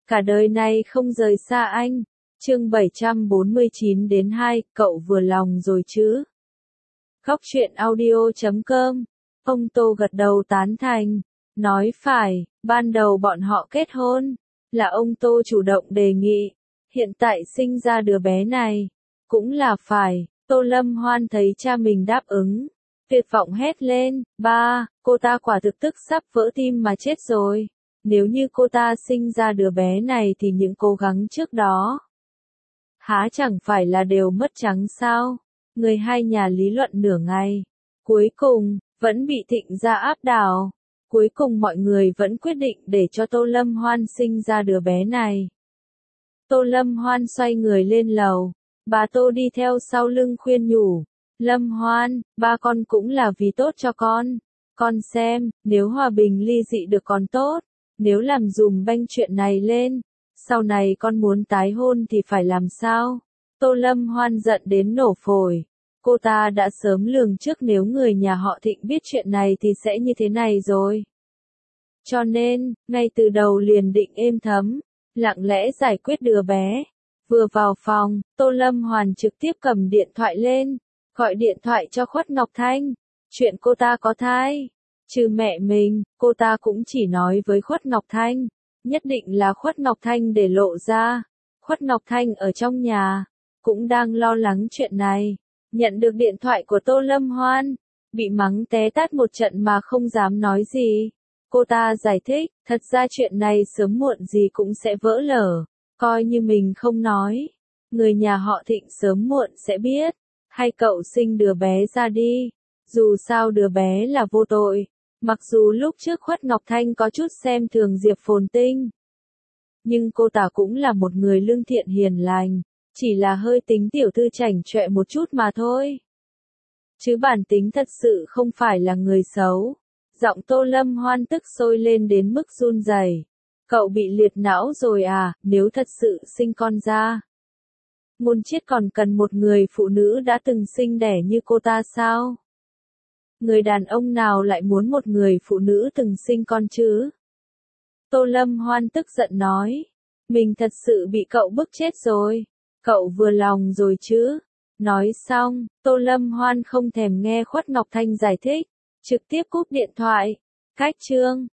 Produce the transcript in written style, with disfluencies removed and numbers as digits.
cả đời này không rời xa anh. Chương 749 đến 2, cậu vừa lòng rồi chứ? Góc truyện audio.com. Ông Tô gật đầu tán thành, nói phải, ban đầu bọn họ kết hôn, là ông Tô chủ động đề nghị, hiện tại sinh ra đứa bé này, cũng là phải. Tô Lâm Hoan thấy cha mình đáp ứng, tuyệt vọng hét lên, ba, cô ta quả thực tức sắp vỡ tim mà chết rồi. Nếu như cô ta sinh ra đứa bé này thì những cố gắng trước đó há chẳng phải là đều mất trắng sao? Người hai nhà lý luận nửa ngày, cuối cùng vẫn bị Thịnh gia áp đảo. Cuối cùng mọi người vẫn quyết định để cho Tô Lâm Hoan sinh ra đứa bé này. Tô Lâm Hoan xoay người lên lầu, bà Tô đi theo sau lưng khuyên nhủ, Lâm Hoan, ba con cũng là vì tốt cho con xem, nếu hòa bình ly dị được còn tốt, nếu làm dùm beng chuyện này lên, sau này con muốn tái hôn thì phải làm sao? Tô Lâm Hoan giận đến nổ phổi, cô ta đã sớm lường trước nếu người nhà họ Thịnh biết chuyện này thì sẽ như thế này rồi. Cho nên, ngay từ đầu liền định êm thấm, lặng lẽ giải quyết đứa bé. Vừa vào phòng, Tô Lâm Hoan trực tiếp cầm điện thoại lên, gọi điện thoại cho Khuất Ngọc Thanh. Chuyện cô ta có thai, trừ mẹ mình, cô ta cũng chỉ nói với Khuất Ngọc Thanh, nhất định là Khuất Ngọc Thanh để lộ ra. Khuất Ngọc Thanh ở trong nhà, cũng đang lo lắng chuyện này, nhận được điện thoại của Tô Lâm Hoan, bị mắng té tát một trận mà không dám nói gì. Cô ta giải thích, thật ra chuyện này sớm muộn gì cũng sẽ vỡ lở, coi như mình không nói, người nhà họ Thịnh sớm muộn sẽ biết, hay cậu sinh đứa bé ra đi, dù sao đứa bé là vô tội. Mặc dù lúc trước Khuất Ngọc Thanh có chút xem thường Diệp Phồn Tinh, nhưng cô ta cũng là một người lương thiện hiền lành, chỉ là hơi tính tiểu thư chảnh chọe một chút mà thôi. Chứ bản tính thật sự không phải là người xấu. Giọng Tô Lâm Hoan tức sôi lên đến mức run rẩy. Cậu bị liệt não rồi à, nếu thật sự sinh con ra. Môn Chiết còn cần một người phụ nữ đã từng sinh đẻ như cô ta sao? Người đàn ông nào lại muốn một người phụ nữ từng sinh con chứ? Tô Lâm Hoan tức giận nói. Mình thật sự bị cậu bức chết rồi. Cậu vừa lòng rồi chứ? Nói xong, Tô Lâm Hoan không thèm nghe Khuất Ngọc Thanh giải thích, trực tiếp cúp điện thoại. Cách chương